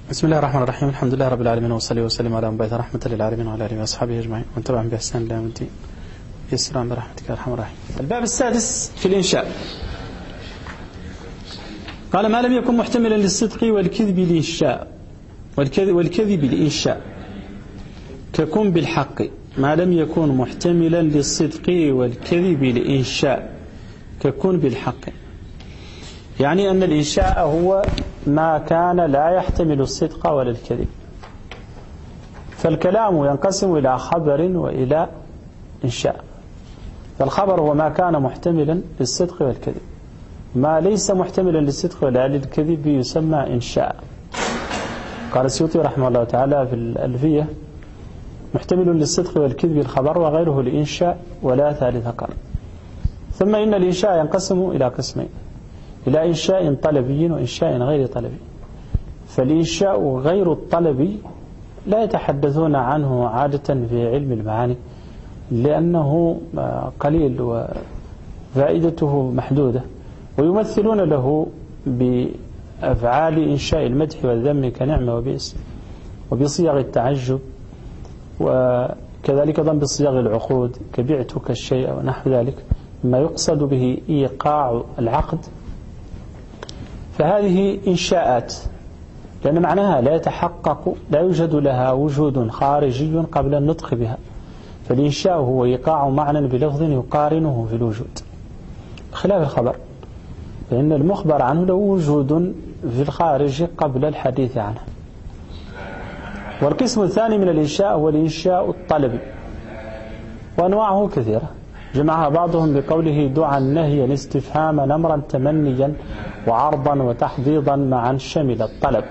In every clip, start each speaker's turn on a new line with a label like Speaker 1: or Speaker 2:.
Speaker 1: بسم الله الرحمن الرحيم. الحمد لله رب العالمين، وصلي وسلم على من بعث رحمة للعالمين وعلى آله وأصحابه أجمعين ومن تبعهم بإحسان إلى يوم الدين. يسر برحمتك يا أرحم الراحمين. الباب السادس في الإنشاء. قال: ما لم يكن محتملا للصدق والكذب الإنشاء والكذب الإنشاء ككن بالحق. ما لم يكن محتملا للصدق والكذب الإنشاء ككن بالحق، يعني أن الإنشاء هو ما كان لا يحتمل الصدق ولا الكذب. فالكلام ينقسم إلى خبر وإلى إنشاء. فالخبر هو ما كان محتملا للصدق والكذب، ما ليس محتملا للصدق ولا للكذب يسمى إنشاء. قال السيوطي رحمه الله تعالى في الألفية: محتمل للصدق والكذب الخبر وغيره الإنشاء ولا ثالث قال. ثم إن الإنشاء ينقسم إلى قسمين: إلى إنشاء طلبي وإنشاء غير طلبي. فالإنشاء غير الطلبي لا يتحدثون عنه عادة في علم المعاني، لأنه قليل وفائدته محدودة، ويمثلون له بأفعال إنشاء المدح والذم كنعمة وبئس، وبصيغ التعجب، وكذلك أيضا بصيغ العقود كبعتك الشيء ونحو ذلك، ما يقصد به إيقاع العقد. فهذه إنشاءات، لأن معناها لا يتحقق، لا يوجد لها وجود خارجي قبل النطق بها. فالإنشاء هو إيقاع معنى بلفظ يقارنه في الوجود، بخلاف الخبر، فإن المخبر عنه له وجود في الخارج قبل الحديث عنه. والقسم الثاني من الإنشاء هو الإنشاء الطلبي، وأنواعه كثيرة، جمعها بعضهم بقوله: دعا نهيا استفهاما نمرا تمنيا وعرضا وتحضيضا معا شمل الطلب.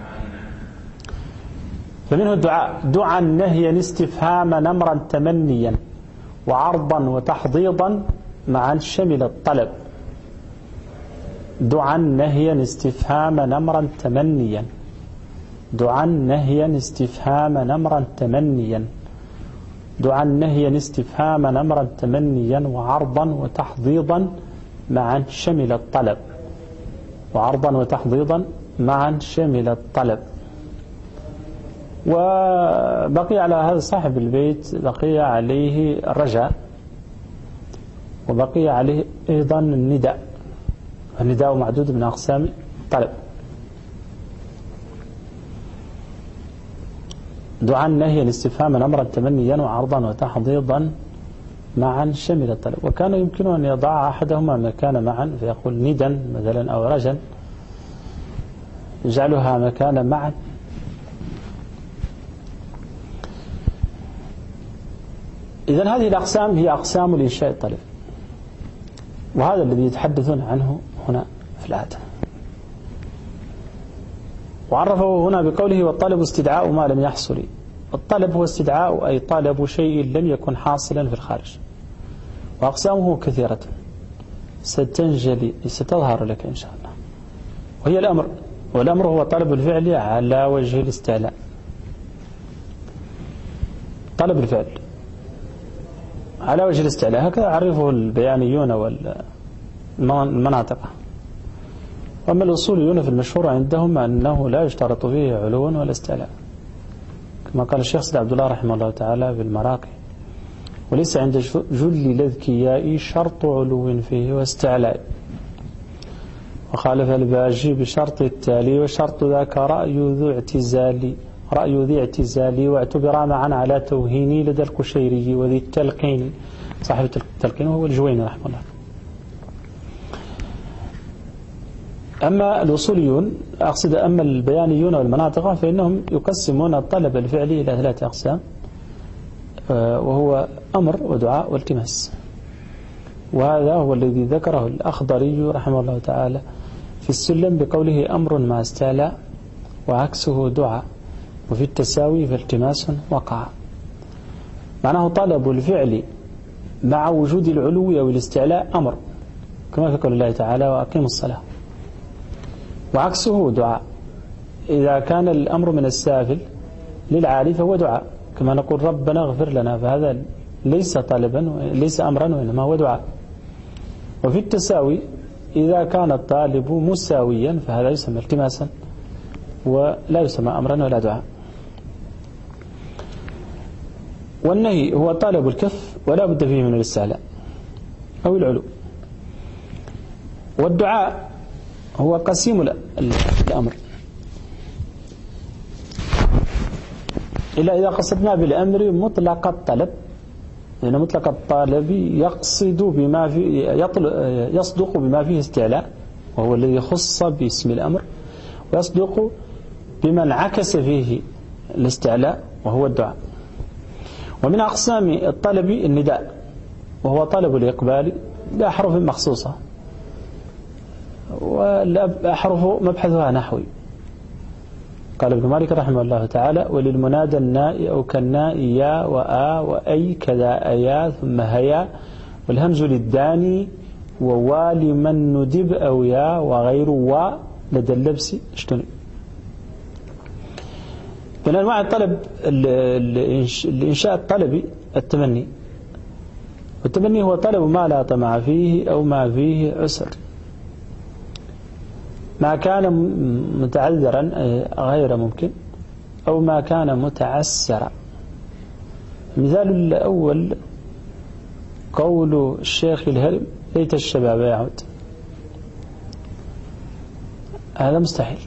Speaker 1: فمنه الدعاء: دعا نهيا استفهاما نمرا تمنيا وعرضا وتحضيضا معا شمل الطلب. دعا نهيا استفهاما نمرا تمنيا، دعا نهيا استفهاما نمرا تمنيا، دعا نهيا استفهاما نمرا تمنيا وعرضا وتحضيضا معا شمل الطلب، وعرضا وتحضيضا معا شمل الطلب. وبقي على هذا صاحب البيت، بقي عليه الرجاء، وبقي عليه أيضا النداء. النداء معدود من أقسام الطلب. دعا نهيا استفهاما أمرا تمنيا وعرضا وتحضيضا معا شمل الطلب. وكان يمكن أن يضع أحدهما مكان معا فيقول ندا مثلا أو رجا، يجعلها مكان معا. إذن هذه الأقسام هي أقسام الإنشاء الطلب، وهذا الذي يتحدثون عنه هنا في الآية. وعرفه هنا بقوله: والطلب استدعاء ما لم يحصل. الطلب هو استدعاء، أي طلب شيء لم يكن حاصلا في الخارج. وأقسامه كثيرة ستظهر لك إن شاء الله. وهي الأمر، والأمر هو طلب الفعل على وجه الاستعلاء. طلب الفعل على وجه الاستعلاء، هكذا عرفه البيانيون والمناطق. وأما الأصوليون في المشهور عندهم أنه لا يشترط فيه علو ولا استعلاء، كما قال الشيخ سيد عبد الله رحمه الله تعالى في المراقي: وليس عند جل الأذكياء شرط علو فيه واستعلاء. وخالف الباجي بشرط التالي، وشرط ذاك رأي ذي اعتزالي، واعتبر معا على توهيني لدى القشيري وذي التلقين. صاحب التلقين هو الجويني رحمه الله. أما الأصوليون، أقصد أما البيانيون والمناطق، فإنهم يقسمون الطلب الفعلي إلى 3 أقسام، وهو أمر ودعاء والتماس. وهذا هو الذي ذكره الأخضري رحمه الله تعالى في السلم بقوله: أمر ما استعلاء وعكسه دعاء، وفي التساوي فالتماس وقع. معناه طلب الفعل مع وجود العلو أو الاستعلاء أمر، كما في قول الله تعالى: وأقيموا الصلاة. وعكسه دعاء، إذا كان الأمر من السافل للعالي فهو دعاء، كما نقول ربنا اغفر لنا، فهذا ليس طلبا ليس أمرا وإنما هو دعاء. وفي التساوي إذا كان الطالب مساويا فهذا يسمى التماسا، ولا يسمى أمرا ولا دعاء. والنهي هو طالب الكف ولا بد فيه من الاستعلاء أو العلو. والدعاء هو قسيم الأمر، إلا إذا قصدنا بالأمر مطلق الطلب، لأن مطلق الطلب يقصد بما فيه يصدق بما فيه استعلاء وهو الذي يخص باسم الأمر، ويصدق بما انعكس فيه الاستعلاء وهو الدعاء. ومن أقسام الطلب النداء وهو طلب الإقبال بأحرف مخصوصة، والأحرف مبحثها نحوي. قال ابن مالك رحمه الله تعالى: وللمنادى الناء أو كالناء يا وآ وأي كذا أيا ثم هيا، والهمز للداني ووا لمن ندب أو يا وغير وا لدى اللبس اشتني. من أنواع الطلب الإنشاء الطلبي التمني، والتمني هو طلب ما لا طمع فيه أو ما فيه عسر، ما كان متعذرا غير ممكن أو ما كان متعسرا. مثال الأول قول الشيخ الهرم: ليت الشباب يعود. هذا مستحيل.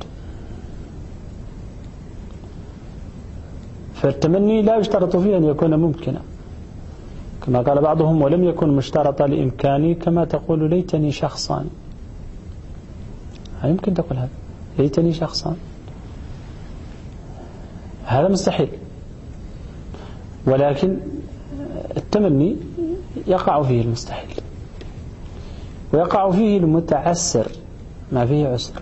Speaker 1: فالتمني لا يشترط فيه أن يكون ممكنا، كما قال بعضهم: ولم يكن مشترطا لإمكاني كما تقول ليتني شخصان. يمكن تقول هذا، ليتني شخصان، هذا مستحيل. ولكن التمني يقع فيه المستحيل، ويقع فيه المتعسر ما فيه عسر.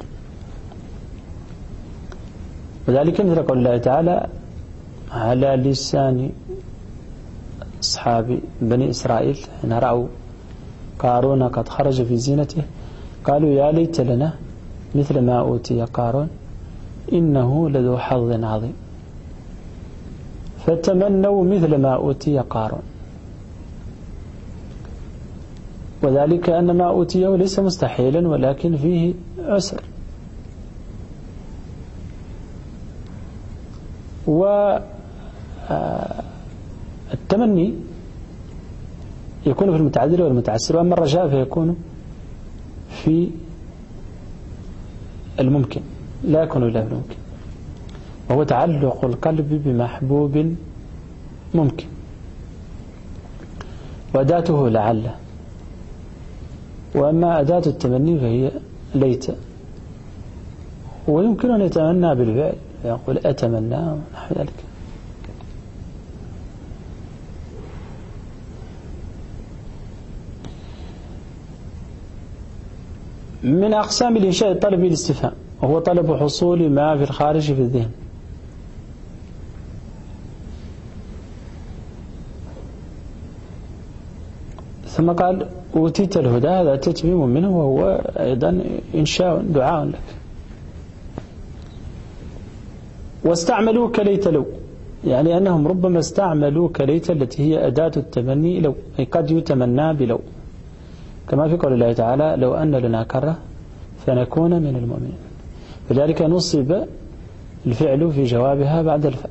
Speaker 1: وذلك مثل قول الله تعالى: على لسان أصحاب بني إسرائيل حين رأوا قارون قد خرج في زينته قالوا: يا ليت لنا مثل ما أوتي قارون إنه لذو حظ عظيم. فتمنوا مثل ما أوتي قارون، وذلك أن ما أوتيه ليس مستحيلا ولكن فيه عسر. والتمني يكون في المتعذر والمتعسر، وأما الرجاء فيكون في الممكن، لا يكون إلا في الممكن، وهو تعلق القلب بمحبوب ممكن، وأداته لعل. وأما أداة التمني فهي ليت، ويمكن أن يتمنى بالفعل، يقول أتمنى ونحو ذلك. من أقسام الإنشاء الطلبي الاستفهام، وهو طلب حصول ما في الخارج في الذهن. ثم قال: أوتيت الهدى، هذا تتميم منه، وهو أيضا إنشاء دعاء لك. واستعملوا كليت لو، يعني أنهم ربما استعملوا كليت التي هي أداة التمني لو، أي قد يتمنى بلو، كما في قول الله تعالى: لو أن لنا كرة فنكون من المؤمنين. فذلك نصب الفعل في جوابها بعد الفاء.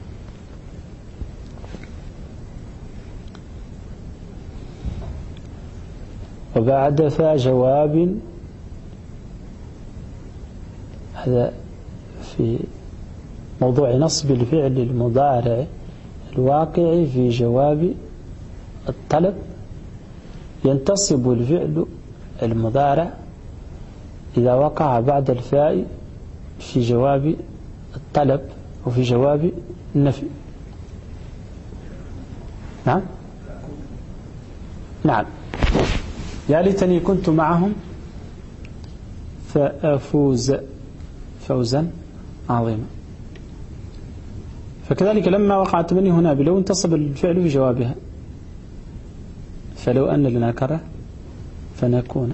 Speaker 1: وبعد فاء جواب، هذا في موضوع نصب الفعل المضارع الواقع في جواب الطلب. ينتصب الفعل المضارع إذا وقع بعد الفاء في جواب الطلب وفي جواب النفي. نعم نعم. يا ليتني كنت معهم فأفوز فوزا عظيما. فكذلك لما وقع التمني هنا بلو انتصب الفعل في جوابها، فلو أن لنا كرة فنكون.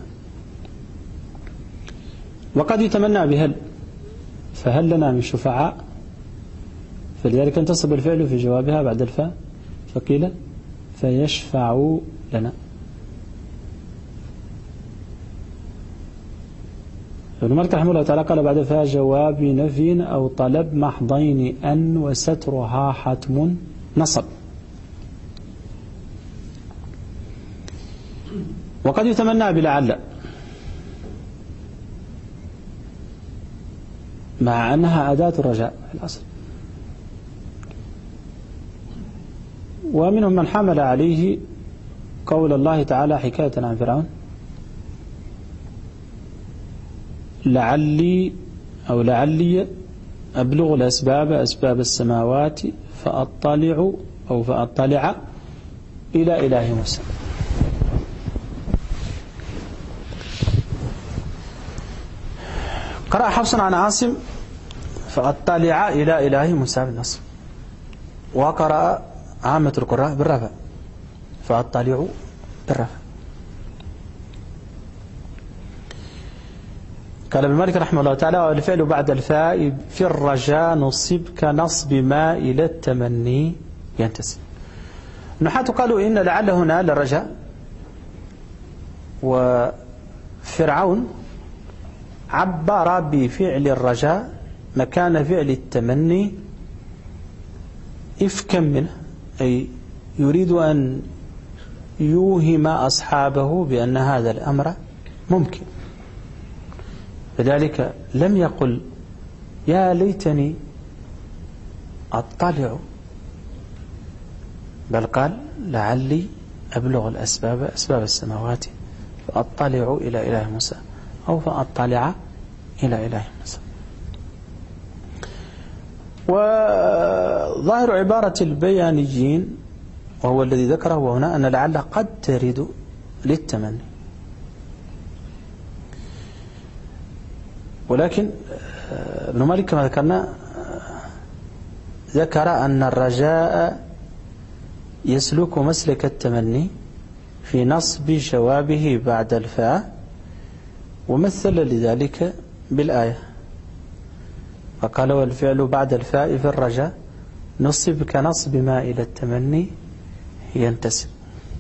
Speaker 1: وقد يتمنى بهل، فهل لنا من شفعاء، فلذلك انتصب الفعل في جوابها بعد الفاء، فقيل فيشفعوا لنا. ابن مالك رحمه الله تعالى قال بعد فيها جواب نفي أو طلب محضين أن وسترها حتم نصب. وقد يتمنى بلعل مع أنها أداة الرجاء في الأصل، ومنهم من حمل عليه قول الله تعالى حكاية عن فرعون لعلي أبلغ أسباب السماوات فأطلع إلى إله موسى. قرأ حفص عن عاصم فأطلع إلى إله موسى بالنصب، وقرأ عامة القراء بالرفع فأطلع بالرفع. قال ابن مالك رحمه الله تعالى والفعل بعد الفاء في الرجاء نصب كنصب ما إلى التمني ينتسب. النحاة قالوا إن لعل هنا للرجاء، وفرعون عبر بفعل الرجاء مكان فعل التمني إفكا منه، أي يريد أن يوهم أصحابه بأن هذا الأمر ممكن، لذلك لم يقل يا ليتني أطلع، بل قال لعلي أبلغ أسباب السماوات فأطلع إلى إله موسى أو فأطلع إلى إله موسى. وظاهر عبارة البيانيين وهو الذي ذكره هنا أن لعل قد ترد للتمني، ولكن ابن مالك كما ذكرنا ذكر أن الرجاء يسلك مسلك التمني في نصب جوابه بعد الفاء، ومثل لذلك بالآية فقال والفعل بعد الفاء في الرجاء نصب كنصب ما إلى التمني ينتسب.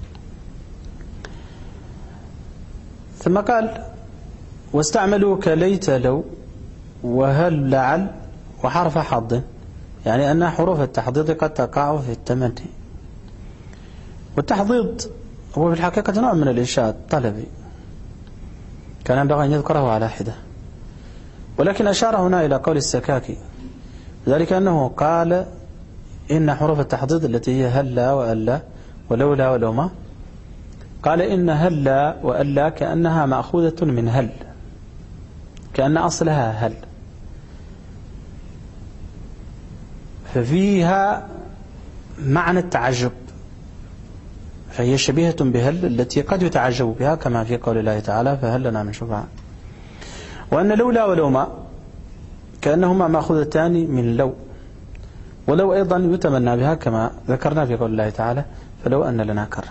Speaker 1: ثم قال واستعملوا كليت لو وهل لعل وحرف حظ، يعني أن حروف التحضيض قد تقع في التمني، والتحضيض هو في الحقيقة نوع من الإنشاء الطلبي كان ينبغي أن يذكره على حدة، ولكن أشار هنا إلى قول السكاكي ذلك أنه قال إن حروف التحضيض التي هي هلا وألا ولولا ولوما، قال إن هلا وألا كأنها مأخوذة من هل، كأن أصلها هل، ففيها معنى التعجب، فهي شبيهة بهل التي قد يتعجب بها كما في قول الله تعالى فهل لنا من شفعاء. وأن لولا ولوما كأنهما مأخوذتان من لو، ولو أيضا يتمنى بها كما ذكرنا في قول الله تعالى فلو أن لنا كرة.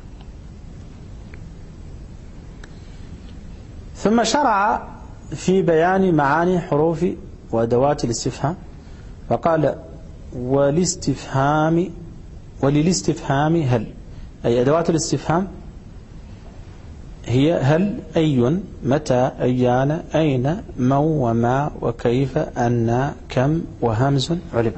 Speaker 1: ثم شرع في بيان معاني حروف وأدوات الاستفهام فقال وللاستفهام هل، أي أدوات الاستفهام هي هل، أي، متى، أيان، أين، من، وما، وكيف، أن، كم، وهمز علم.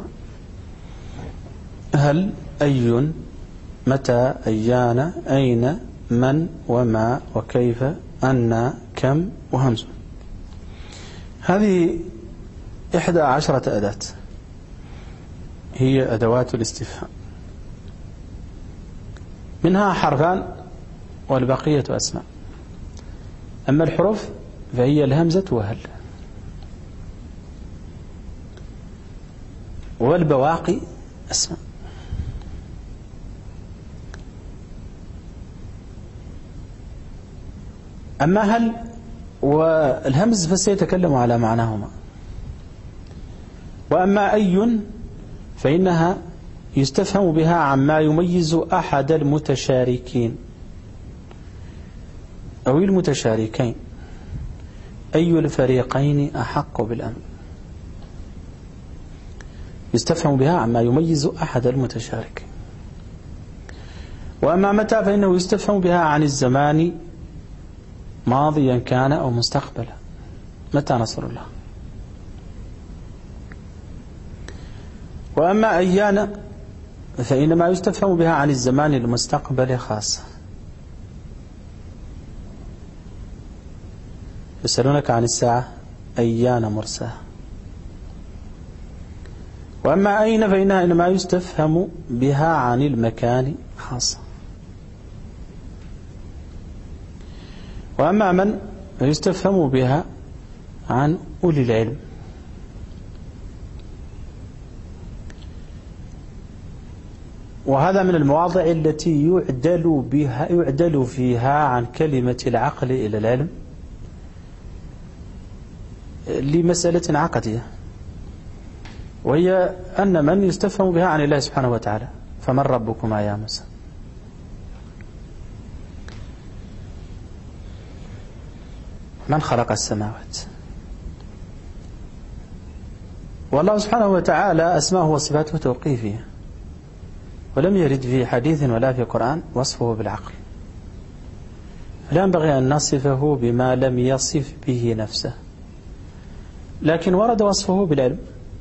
Speaker 1: هل، أي، متى، أيان، أين، من، وما، وكيف، أن، كم، وهمز. هذه 11 أداة هي أدوات الاستفهام، منها حرفان والبقية أسماء. أما الحروف فهي الهمزة وهل، والبواقي أسماء. أما هل والهمز فسيتكلم على معناهما. وأما أي فإنها يستفهم بها عما يميز أحد المتشاركين أو المتشاركين، أي الفريقين أحق بالأمن، يستفهم بها عما يميز أحد المتشاركين. وأما متى فإنه يستفهم بها عن الزمان ماضيا كان أو مستقبلا، متى نصر الله. وأما أيان فإنما يستفهم بها عن الزمان المستقبل خاصة. يسألونك عن الساعة أيان مرساها. وأما أين فإنها إنما يستفهم بها عن المكان خاصة. وأما من يستفهم بها عن أولي العلم. وهذا من المواضع التي يعدل فيها عن كلمة العقل إلى العلم لمسألة عقدية، وهي أن من يستفهم بها عن الله سبحانه وتعالى. فمن ربكما يا موسى؟ من خلق السماوات؟ والله سبحانه وتعالى أسماءه وصفاته توقيفية، ولم يرد في حديث ولا في قرآن وصفه بالعقل، فلا ينبغي أن نصفه بما لم يصف به نفسه، لكن ورد وصفه بالعلم،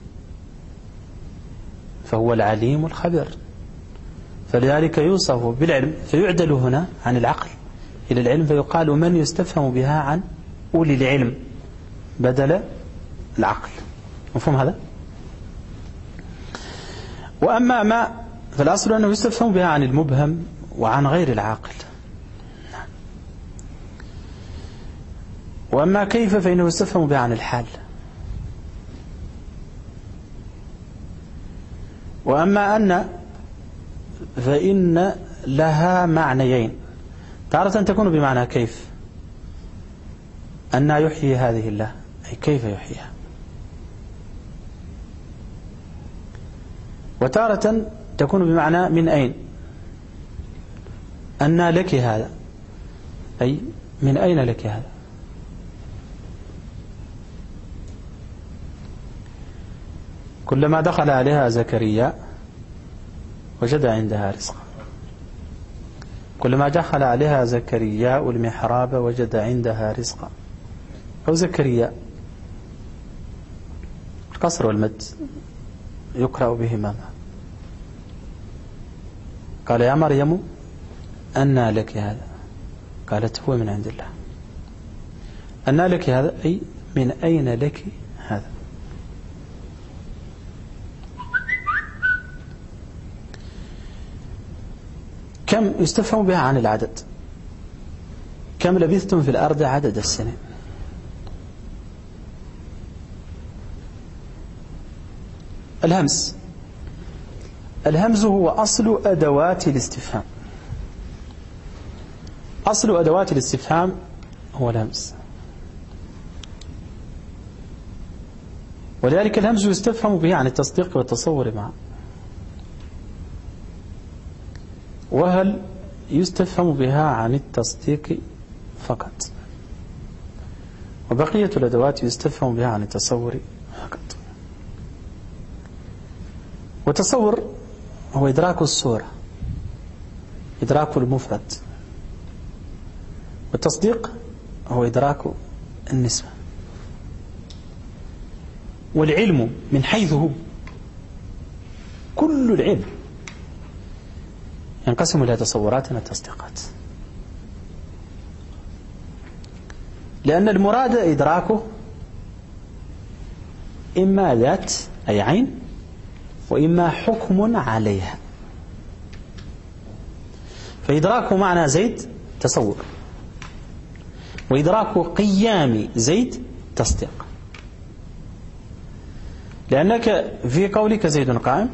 Speaker 1: فهو العليم الخبير، فلذلك يوصف بالعلم، فيعدل هنا عن العقل إلى العلم، فيقال من يستفهم بها عن أولي العلم بدل العقل. مفهوم هذا؟ وأما ما فالأصل أنه يستفهم بها عن المبهم وعن غير العاقل. وأما كيف فإنه يستفهم بها عن الحال. وأما أن فإن لها معنيين، تارة تكون بمعنى كيف، أن يحيي هذه الله، أي كيف يحييها. وتارة تكون بمعنى من أين، أن لك هذا، أي من أين لك هذا. كلما دخل عليها زكريا وجد عندها رزقا. كلما دخل عليها زكريا المحراب وجد عندها رزقا. أو زكريا القصر والمد يقرأ بهما. قال يا مريم أنى لك هذا، قالت هو من عند الله. أنى لك هذا أي من أين لك هذا. كم يستفهم بها عن العدد. كم لبثتم في الأرض عدد السنين. الهمز هو أصل أدوات الاستفهام. أصل أدوات الاستفهام هو الهمز، ولذلك الهمز يستفهم به عن التصديق والتصور معا. وهل يستفهم بها عن التصديق فقط، وبقية الأدوات يستفهم بها عن التصور فقط. والتصور هو إدراك الصورة، إدراك المفرد. والتصديق هو إدراك النسبة. والعلم من حيث هو، كل العلم ينقسم إلى تصورات وتصديقات، لأن المراد إدراكه إما ذات أي عين، وإما حكم عليها. فإدراك معنى زيد تصور، وإدراك قيام زيد تصديق. لأنك في قولك زيد قائم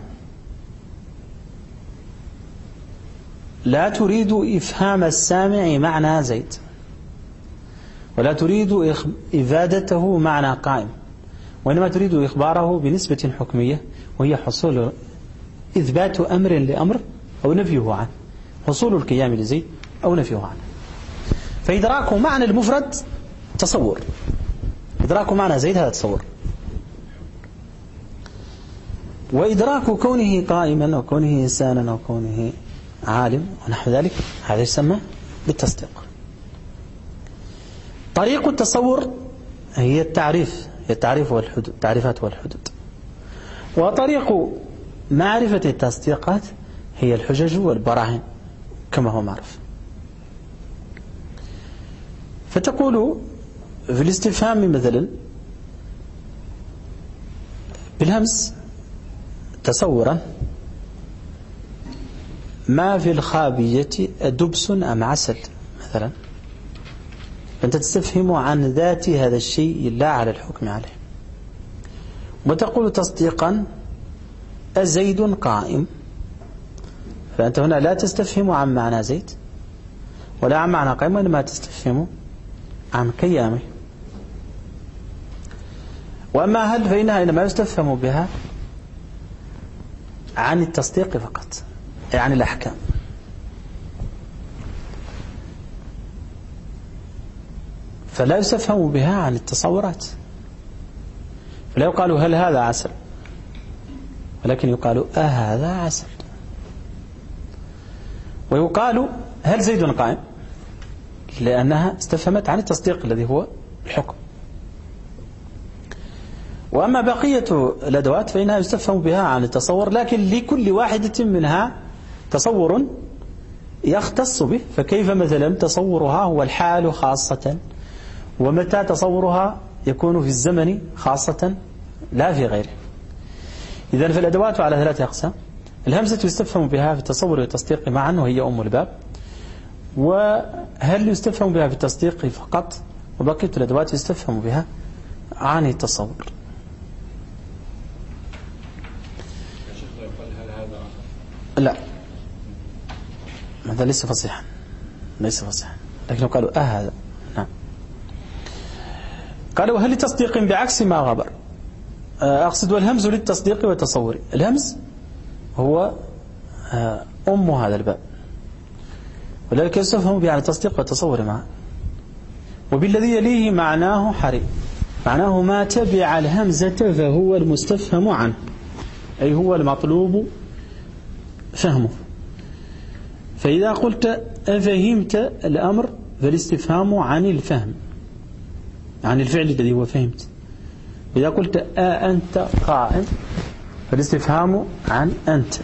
Speaker 1: لا تريد إفهام السامع معنى زيد، ولا تريد إفادته معنى قائم، وإنما تريد إخباره بنسبة حكمية، وهي حصول إثبات أمر لأمر أو نفيه عنه، حصول القيام لزيد أو نفيه عنه. فإدراك معنى المفرد تصور، إدراك معنى زيد هذا تصور. وإدراك كونه قائما وكونه إنسانا وكونه عالم ونحو ذلك هذا يسمى بالتصديق. طريق التصور هي التعريف والحدود، تعريفات والحدود. وطريق معرفة التصديقات هي الحجج والبراهين كما هو معروف. فتقول في الاستفهام مثلا بالهمس تصورا ما في الخابية دبس أم عسل مثلا، فأنت تستفهم عن ذات هذا الشيء لا على الحكم عليه. وتقول تصديقا أزيد قائم، فأنت هنا لا تستفهم عن معنى زيد ولا عن معنى قائم، وإنما تستفهم عن قيامه. وأما هل فإنها إنما يستفهم بها عن التصديق فقط، أي عن الأحكام. فلا يستفهم بها عن التصورات، فلا يقال هل هذا عسل، ولكن يقال هذا عسل. ويقال هل زيد قائم، لأنها استفهمت عن التصديق الذي هو الحكم. وأما بقية الأدوات فإنها يستفهم بها عن التصور، لكن لكل واحدة منها تصور يختص به. فكيف مثلا تصورها هو الحال خاصة، ومتى تصورها يكون في الزمن خاصة لا في غيره. إذن فالأدوات على 3 أقسام: الهمزة يستفهم بها في التصور والتصديق معا وهي أم الباب، وهل يستفهم بها في التصديق فقط، وبقية الأدوات يستفهم بها عن التصور. لا، هذا ليس فصيحا، لكن قالوا هذا. نعم. قالوا هل لتصديق بعكس ما غبر، أقصد والهمز للتصديق والتصور. الهمز هو أم هذا الباب، ولذلك يستفهم به عن التصديق والتصور معا. وبالذي يليه معناه حري، معناه ما تبع الهمزة فهو المستفهم عنه، أي هو المطلوب فهمه. فإذا قلت أفهمت الأمر فالاستفهام عن الفهم، عن الفعل الذي هو فهمت. إذا قلت أنت قائم فالاستفهام عن أنت.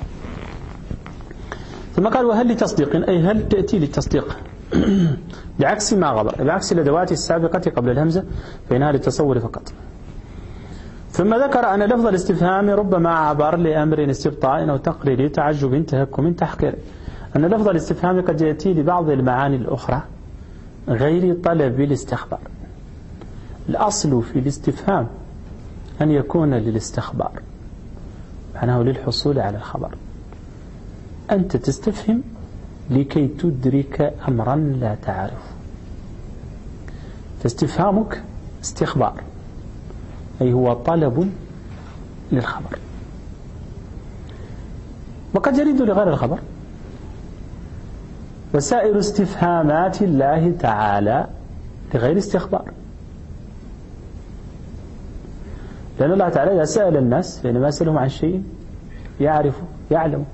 Speaker 1: ثم قال وهل لتصديق، أي هل تأتي للتصديق بعكس ما غبر، بعكس الأدوات السابقة قبل الهمزة فإنها للتصور فقط. ثم ذكر أن لفظ الاستفهام ربما عبر لأمر استبطاء أو تقرير، تعجب، تهكم، تحقير. أن لفظ الاستفهام قد يأتي لبعض المعاني الأخرى غير طلب الاستخبار. الأصل في الاستفهام أن يكون للاستخبار، معناه للحصول على الخبر. أنت تستفهم لكي تدرك أمرا لا تعرف، فاستفهامك استخبار، أي هو طلب للخبر. وقد يريد لغير الخبر. وسائر استفهامات الله تعالى لغير استخبار، لأن الله تعالى إذا سأل الناس فإنما يسألهم عن شيء يعرف يعلم.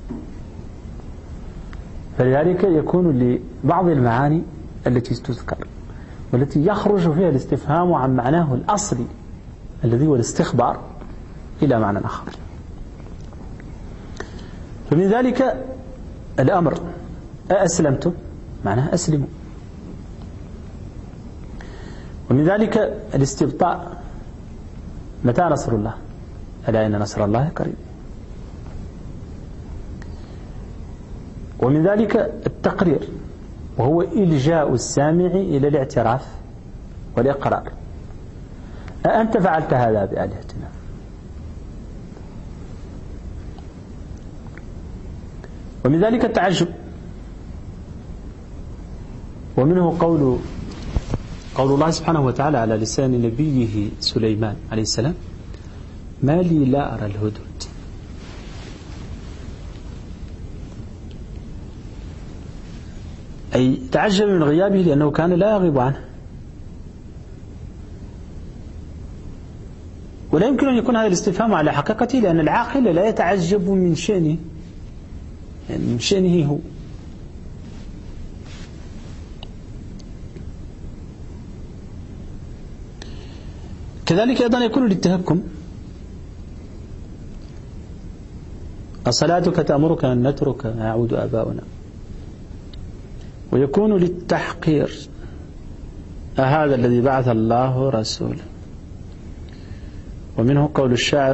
Speaker 1: فلذلك يكون لبعض المعاني التي تذكر والتي يخرج فيها الاستفهام عن معناه الأصلي الذي هو الاستخبار إلى معنى آخر. فمن ذلك الأمر أسلمتم، معناه أسلموا. ومن ذلك الاستبطاء، متى نصر الله، ألا إن نصر الله قريب. ومن ذلك التقرير، وهو إلجاء السامع إلى الاعتراف والإقرار. أأنت فعلت هذا بآلهتنا. ومن ذلك التعجب، ومنه قول الله سبحانه وتعالى على لسان نبيه سليمان عليه السلام: ما لي لا أرى الهدهد. أي تعجب من غيابه لأنه كان لا يغيب عنه. ولا يمكن أن يكون هذا الاستفهام على حقيقته، لأن العاقل لا يتعجب من شأنه، يعني من شأنه هو. كذلك أيضا يكون للتهكم، أصلاتك تأمرك أن نترك ما يعود آباؤنا. ويكون للتحقير، أهذا الذي بعث الله رسولا. ومنه قول الشاعر: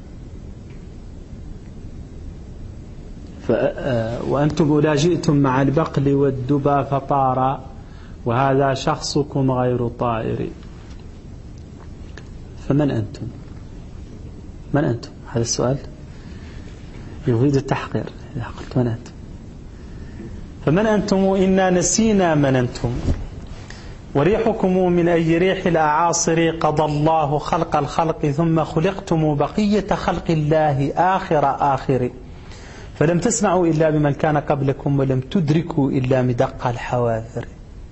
Speaker 1: وأنتم لا جئتم مع البقل والدبا فطارا وهذا شخصكم غير طائر. فمن أنتم؟ من أنتم؟ هذا السؤال يريد التحقير. إذا قلت من أنتم، فمن أنتم إنا نسينا من أنتم وريحكم من أي ريح الأعاصر قضى الله خلق الخلق ثم خلقتم بقية خلق الله آخر فلم تسمعوا إلا بمن كان قبلكم ولم تدركوا إلا مدق الحواثر.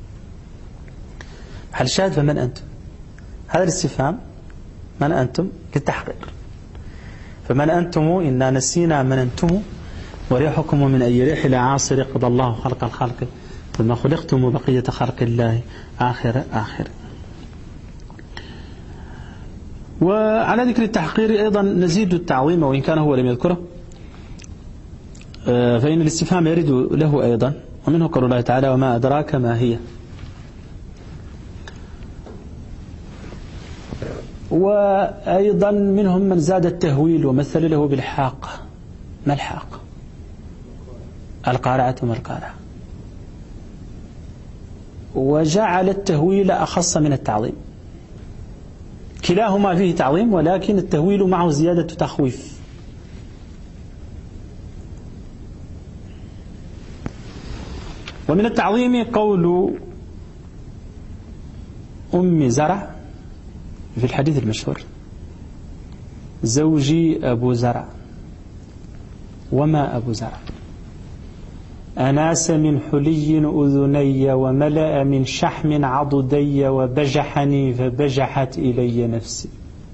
Speaker 1: هل شاهد فمن أنتم؟ هذا الاستفهام من أنتم للتحقيق. فمن أنتم إنا نسينا من أنتم وريحكم من أي ريح الأعاصر قضى الله خلق الخلق ثم خلقتم بقية خلق الله آخر. وعلى ذكر التحقير أيضا نزيد التعظيم، وإن كان هو لم يذكره، فإن الاستفهام يرد له أيضا. ومنه قول الله تعالى: وما أدراك ما هي. وأيضا منهم من زاد التهويل ومثل له بالحاقة. ما الحاقة؟ القارعة ما القارعة. وجعل التهويل أخص من التعظيم. كلاهما فيه تعظيم، ولكن التهويل معه زيادة تخويف. ومن التعظيم قول أم زرع في الحديث المشهور: زوجي أبو زرع. وما أبو زرع؟ أناس من حلي أذني وملأ من شحم عضدي وبجحني فبجحت إلي نفسي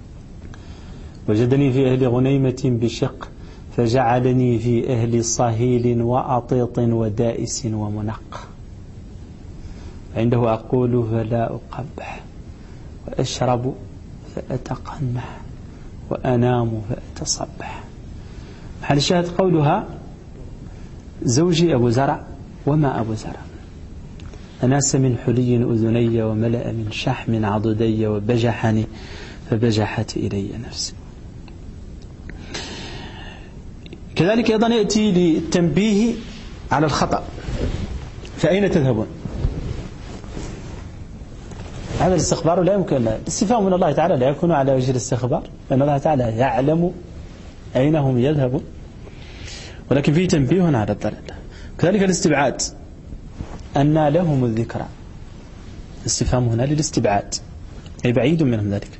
Speaker 1: وجدني في أهل غنيمة بشق فجعلني في أهل صهيل وأطيط ودائس ومنق. عنده أقول فلا أقبح وأشرب فأتقنح وأنام فأتصبح. محل الشاهد قولها: زوجي أبو زرع. وما أبو زرع؟ أناس من حلي أذني وملأ من شحم عضدي وبجحني فبجحت إلي نفسي. كذلك أيضا يأتي للتنبيه على الخطأ: فأين تذهبون؟ هذا الاستخبار لا يمكن، الاستفهام من الله تعالى لا يكون على وجه الاستخبار، لأن الله تعالى يعلم أين هم يذهبون، ولكن فيه تنبيه على الضلال. كذلك الاستبعاد: أن لهم الذكرى. الاستفهام هنا للاستبعاد، أي بعيد منهم ذلك.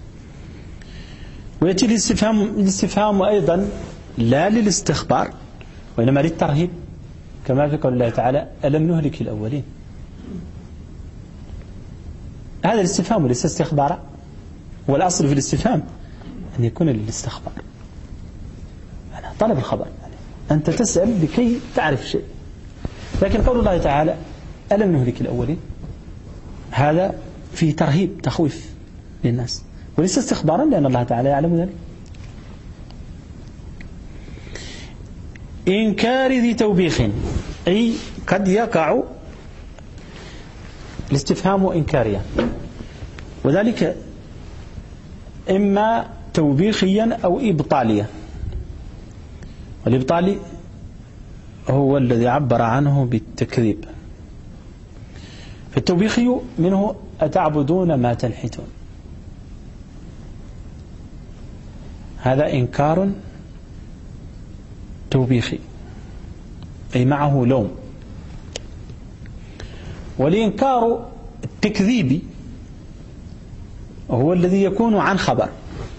Speaker 1: ويأتي الاستفهام أيضا لا للاستخبار وإنما للترهيب، كما في قول الله تعالى: ألم نهلك الأولين. هذا الاستفهام ليس استخبارا، والأصل في الاستفهام أن يكون للاستخبار، طلب الخبر، أنت تسأل لكي تعرف شيء. لكن قول الله تعالى: ألم نهلك الأولين، هذا فيه ترهيب تخويف للناس، وليس استخبارا، لأن الله تعالى يعلم ذلك. إنكار ذي توبيخ، أي قد يقع الاستفهام إنكاريا، وذلك إما توبيخيا أو إبطاليا. والإبطالي هو الذي عبر عنه بالتكذيب. فالتوبيخي منه: أتعبدون ما تنحتون. هذا إنكار توبيخي، أي معه لوم. والإنكار التكذيبي هو الذي يكون عن خبر.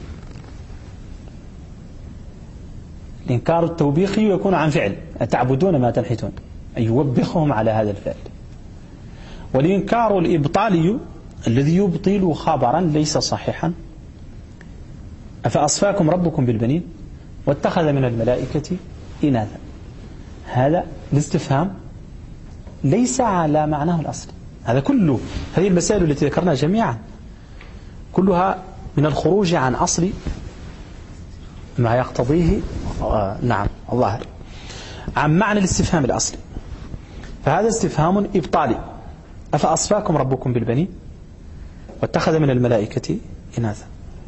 Speaker 1: الإنكار التوبيخي يكون عن فعل: أتعبدون ما تنحتون، أي يوبخهم على هذا الفعل. والإنكار الإبطالي الذي يبطل خبرا ليس صحيحا: أفأصفاكم ربكم بالبنين واتخذ من الملائكة إناثا. هذا الاستفهام ليس على معناه الأصل. هذا كله، هذه المسائل التي ذكرناها جميعا كلها من الخروج عن أصل ما يقتضيه نعم الله عن معنى الاستفهام الأصلي، فهذا استفهام إبطالي. أفأصفاكم ربكم بالبنين واتخذ من الملائكة إناثا.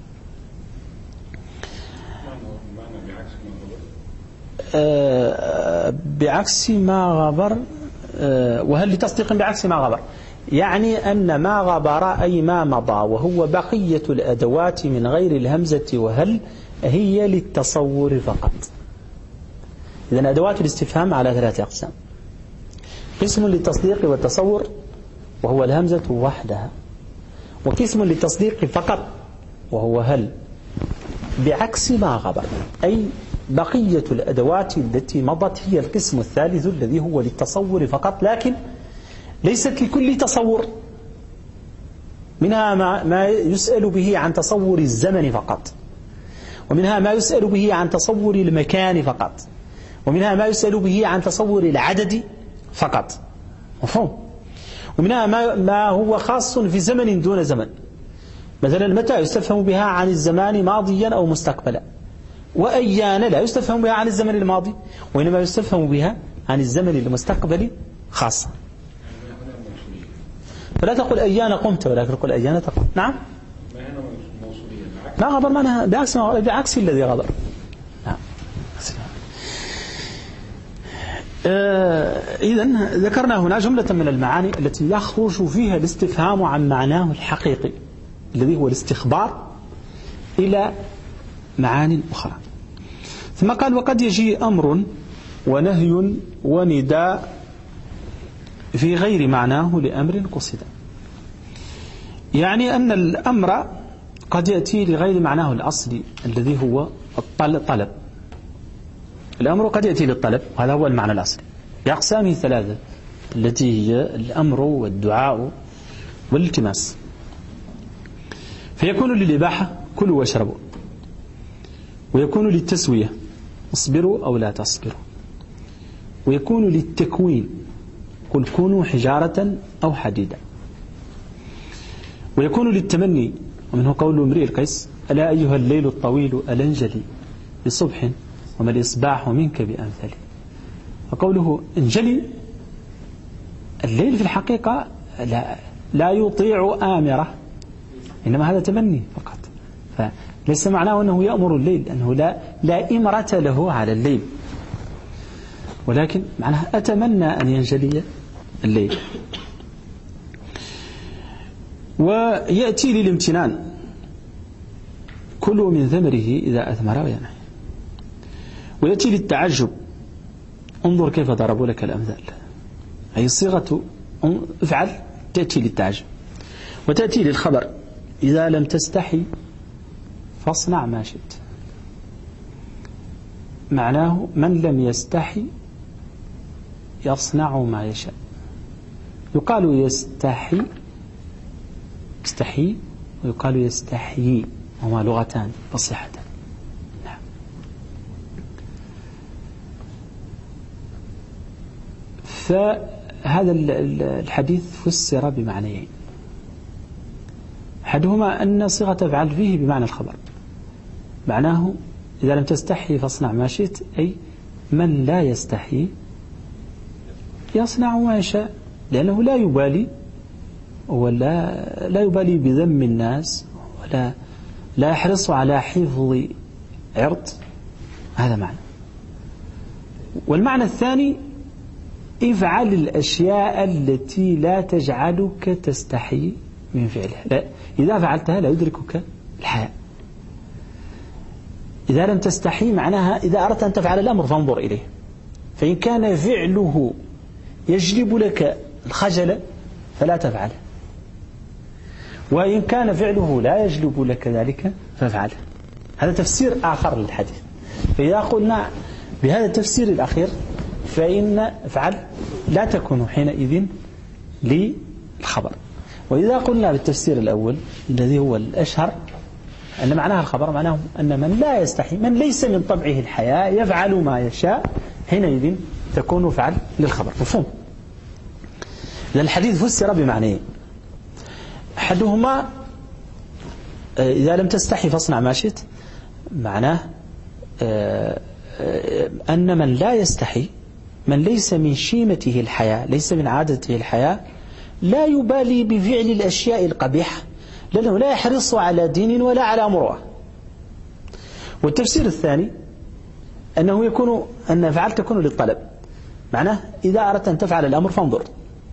Speaker 1: بعكس ما غبر، وهل لتصديق بعكس ما غبر، يعني أن ما غبر أي ما مضى وهو بقية الأدوات من غير الهمزة وهل هي للتصور فقط. إذن أدوات الاستفهام على 3 أقسام: قسم للتصديق والتصور وهو الهمزة وحدها، وقسم للتصديق فقط وهو هل بعكس ما غبر، أي بقية الأدوات التي مضت هي القسم الثالث الذي هو للتصور فقط، لكن ليست لكل تصور. منها ما يسأل به عن تصور الزمن فقط، ومنها ما يسأل به عن تصور المكان فقط، ومنها ما يسأل به عن تصور العدد فقط، مفهوم؟ ومنها ما هو خاص في زمن دون زمن، مثلا متى يستفهم بها عن الزمان ماضيا أو مستقبلا، وأيان لا يستفهم بها عن الزمن الماضي، وإنما يستفهم بها عن الزمن المستقبلي خاصة. فلا تقول أيان قمت، ولكن تقول أيان تقوم. نعم، ما غبر معناها بعكس الذي غبر. نعم. إذن ذكرنا هنا جملة من المعاني التي يخرج فيها الاستفهام عن معناه الحقيقي الذي هو الاستخبار إلى معان أخرى. ثم قال: وقد يجي أمر ونهي ونداء في غير معناه لأمر قصد، يعني أن الأمر قد يأتي لغير معناه الأصلي الذي هو الطلب. الأمر قد يأتي للطلب، هذا هو المعنى الأصلي بأقسامه 3 التي هي الأمر والدعاء والالتماس. فيكون للإباحة كلوا واشربوا، ويكون للتسوية اصبروا أو لا تصبروا، ويكون للتكوين قل كونوا حجارة أو حديدا، ويكون للتمني ومنه قول امرئ القيس: ألا أيها الليل الطويل ألنجلي بصبح وما الإصباح منك بأمثلي. وقوله انجلي، الليل في الحقيقة لا يطيع آمرة، إنما هذا تمني فقط، فليس معناه أنه يأمر الليل، أنه لا إمرة له على الليل، ولكن معناه أتمنى أن ينجلي الليل. ويأتي للامتنان كلوا من ثمره إذا أثمر وينعي، ويأتي للتعجب انظر كيف ضربوا لك الأمثال، أي صيغة افعل تأتي للتعجب. وتأتي للخبر إذا لم تستحي فاصنع ما شئت، معناه من لم يستحي يصنع ما يشاء. يقال يستحي ويقال يستحيي، هما لغتان فصيحتان. نعم. فهذا الحديث فسر بمعنيين: أحدهما أن صيغة افعل فيه بمعنى الخبر، معناه إذا لم تستحي فاصنع ما شئت، أي من لا يستحي يصنع ما يشاء، لأنه لا يبالي بذم الناس، ولا يحرص على حفظ عرض. هذا معنى. والمعنى الثاني: افعل الأشياء التي لا تجعلك تستحي من فعلها، إذا فعلتها لا يدركك الحياء. إذا لم تستحي معناها إذا أردت أن تفعل الأمر فانظر إليه، فإن كان فعله يجلب لك الخجل فلا تفعله، وإن كان فعله لا يجلب لك ذلك فافعله. هذا تفسير آخر للحديث. فإذا قلنا بهذا التفسير الأخير فإن افعل لا تكون حينئذ للخبر. وإذا قلنا بالتفسير الأول الذي هو الأشهر أن معناها الخبر، معناه أن من لا يستحي، من ليس من طبعه الحياء، يفعل ما يشاء، حينئذ تكون فعل للخبر. مفهوم؟ إذن الحديث فسر بمعنيين: أحدهما إذا لم تستحي فاصنع ما شئت، معناه أن من لا يستحي، من ليس من شيمته الحياة، ليس من عادته الحياة، لا يبالي بفعل الأشياء القبيحة، لأنه لا يحرص على دين ولا على مروءة. والتفسير الثاني أنه يكون أن الأفعال تكون للطلب، معناه إذا أردت أن تفعل الأمر فانظر،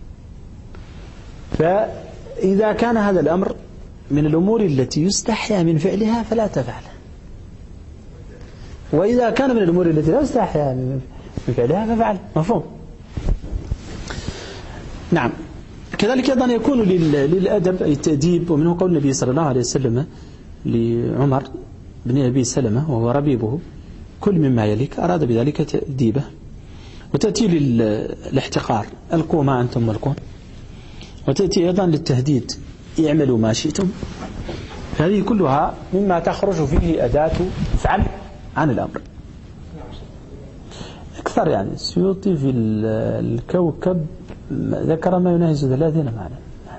Speaker 1: فإذا كان هذا الأمر من الأمور التي يستحيا من فعلها فلا تفعل، وإذا كان من الأمور التي لا يستحيا من فعلها ففعل. مفهوم؟ نعم. كذلك أيضا يكون للأدب أي التأديب، ومنه قول النبي صلى الله عليه وسلم لعمر بن أبي سلمة وهو ربيبه: كل مما يليك، أراد بذلك تأديبه. وتأتي للاحتقار: ألقوا ما أنتم ملقون. وتأتي أيضا للتهديد: اعملوا ما شئتم. هذه كلها مما تخرج فيه أداة افعل عن الأمر. أكثر يعني السيوطي في الكوكب ذكر ما يناهز 30 معنى.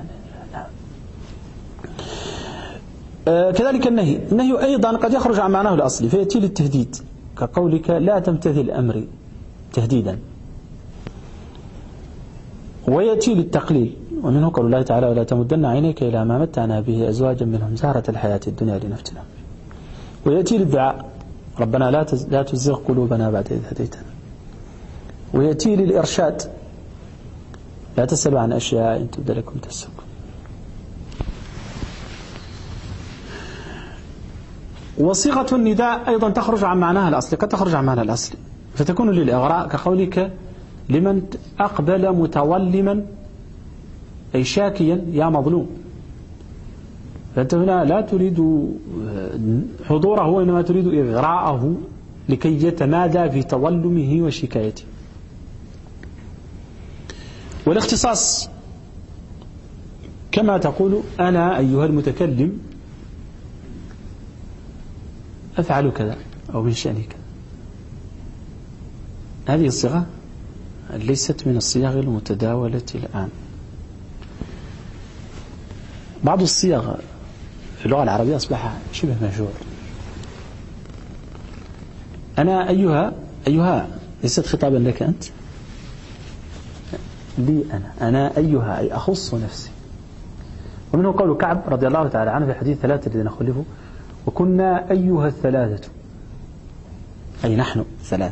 Speaker 1: كذلك النهي أيضا قد يخرج عن معناه الأصلي فيأتي للتهديد، كقولك: لا تمتثل أمري، تهديدا. ويأتي للتقليل، ومنه قول الله تعالى: ولا تمدن عينيك إلى ما متعنا به أزواجا منهم زهرة الحياة الدنيا لنفتنهم. ويأتي للدعاء: ربنا لا تزغ قلوبنا بعد إذ هديتنا. ويأتي للإرشاد: لا تسألوا عن أشياء إن تبد لكم تسؤكم. وصيغة النداء أيضا تخرج عن معناها الأصلي، قد تخرج عن معناها الأصلي فتكون للإغراء، كقولك: لمن أقبل متظلما أي شاكيا يا مظلوم. فأنت هنا لا تريد حضوره، وإنما تريد إغراءه لكي يتمادى في تظلمه وشكايته. والاختصاص كما تقول: أنا أيها المتكلم أفعل كذا أو من شأني كذا. هذه الصيغة ليست من الصيغ المتداولة الآن. بعض الصيغ في اللغة العربية أصبح شبه مشهور. أنا أيها ليست خطابا لك أنت، لي أنا أيها أي أخص نفسي. ومنه قول كعب رضي الله تعالى عنه في حديث 3 الذين خلفوا: وكنا أيها الثلاثة، أي نحن 3.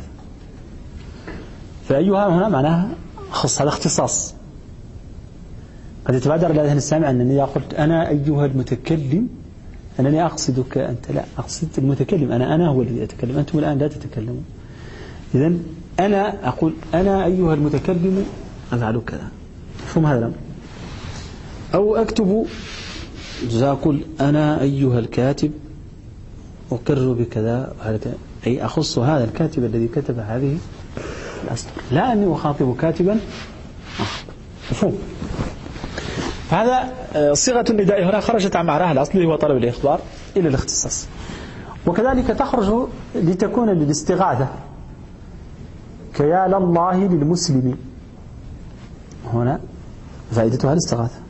Speaker 1: فأيها هنا معناها خص، هذا اختصاص. قد يتبادر إلى ذهن السامع أنني إذا قلت أنا أيها المتكلم أنني أقصدك أنت، لا، أقصد المتكلم. أنا هو الذي أتكلم، أنتم الآن لا تتكلمون. إذن أنا أقول: أنا أيها المتكلم أفعل كذا. مفهوم هذا الأمر؟ أو أكتب، أقول: أنا أيها الكاتب أقر بكذا، أي أخص هذا الكاتب الذي كتب هذه الأسطر، لا أني أخاطب كاتبا. مفهوم؟ فهذا صيغة النداء هنا خرجت عن معناها الأصلي هو طلب الإخبار إلى الاختصاص. وكذلك تخرج لتكون للاستغاثة، كيا لله للمسلم، هنا فائدتها الاستغاثة.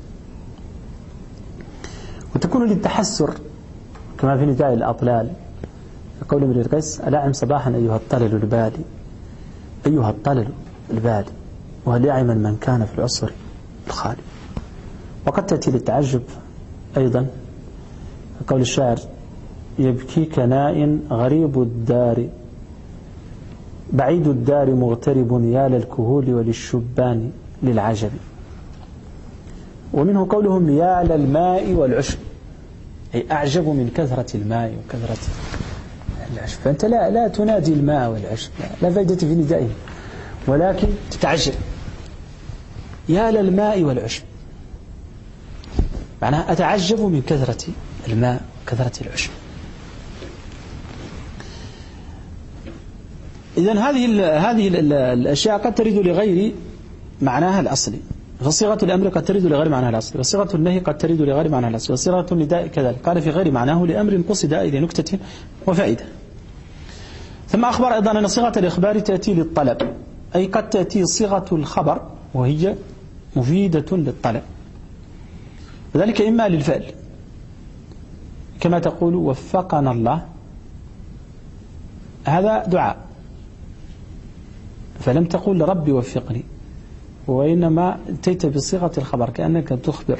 Speaker 1: وتكون للتحسر، كما في نداء الأطلال، قول امرئ القيس: ألاعم صباحا أيها الطلل البالي، أيها الطلل البالي، وهل يعم من كان في العصر الخالي. وقد تأتي للتعجب أيضا، قول الشاعر: يبكيك ناء غريب الدار، بعيد الدار مغترب، يا للكهول وللشبان للعجب. ومنه قولهم: يا للماء والعشب، أي أعجب من كثرة الماء وكثرة العشب. فأنت لا تنادي الماء والعشب، لا فائدة في ندائه، ولكن تتعجب: يا للماء والعشب، معناها أتعجب من كثرة الماء وكثرة العشب. إذن هذه الأشياء قد تريد لغير معناها الأصلي، فصيغة الأمر قد تريد لغير معناها الأصلي، وصيغة النهي قد تريد لغير معناها الأصلي، وصيغة النداء كذلك. قال: في غير معناه لأمر قصد إلى نكتة وفائدة. ثم أخبر أيضا أن صيغة الإخبار تأتي للطلب، أي قد تأتي صيغة الخبر وهي مفيدة للطلب، وذلك إما للفعل كما تقول وفقنا الله، هذا دعاء، فلم تقول ربي وفقني، وإنما أتيت بصيغة الخبر كأنك تخبر،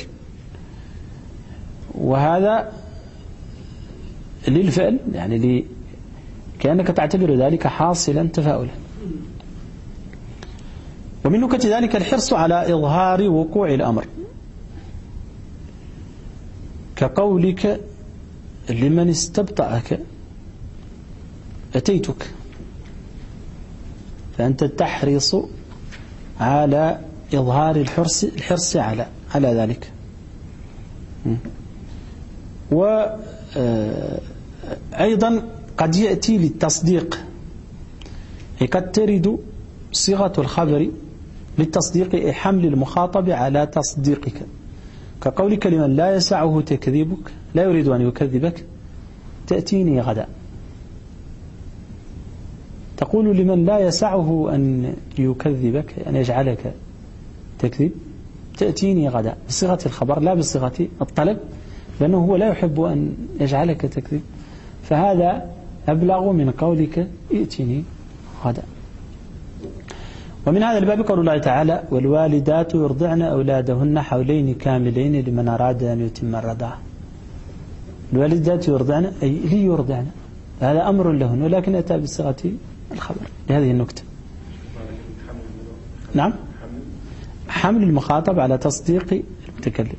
Speaker 1: وهذا للفعل يعني كأنك تعتبر ذلك حاصلا تفاؤلا. ومن نكت ذلك الحرص على إظهار وقوع الأمر، كقولك لمن استبطأك أتيتك، فأنت تحرص على إظهار الحرص على ذلك. وأيضا قد يأتي للتصديق، قد ترد صيغة الخبر للتصديق، حمل المخاطب على تصديقك، كقولك لمن لا يسعه تكذيبك، لا يريد أن يكذبك، تأتيني غدا. تقول لمن لا يسعه أن يكذبك، أن يجعلك تكذب، تأتيني غدا، بصيغة الخبر لا بصيغة الطلب، لأنه هو لا يحب أن يجعلك تكذب، فهذا أبلغ من قولك ائتني غدا. ومن هذا الباب قول الله تعالى والوالدات يرضعن أولادهن حولين كاملين لمن أراد أن يتم الرضاعة. الوالدات يرضعن أي ليرضعن، هذا أمر لهن، ولكن أتى بصيغة الخبر لهذه النكتة. نعم، حمل المخاطب على تصديق المتكلم.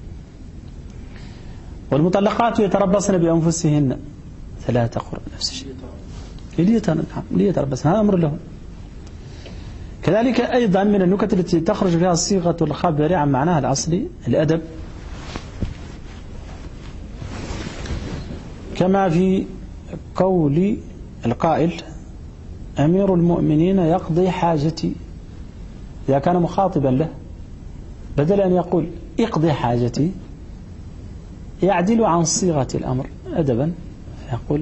Speaker 1: والمطلقات يتربصن بأنفسهن 3 قرء، نفس الشيء، ليتربصن، هذا أمر لهن. كذلك أيضا من النكت التي تخرج فيها صيغة الخبر عن معناها الأصلي الأدب، كما في قول القائل أمير المؤمنين يقضي حاجتي، إذا كان مخاطبا له بدل أن يقول اقضي حاجتي يعدل عن صيغة الأمر أدبا، يقول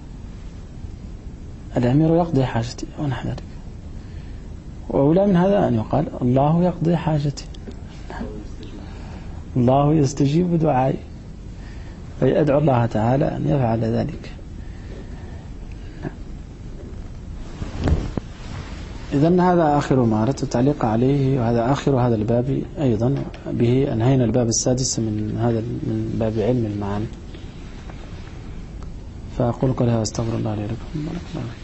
Speaker 1: الأمير يقضي حاجتي ونحن ذلك. وأولى من هذا أن يقال الله يقضي حاجتي، الله يستجيب دعائي، فيدعو الله تعالى أن يفعل ذلك. إذن هذا آخر ما أردت التعليق عليه، وهذا آخر هذا الباب أيضا، به أنهينا الباب السادس من باب علم المعاني. فأقول قولها واستغفر الله لي ولكم.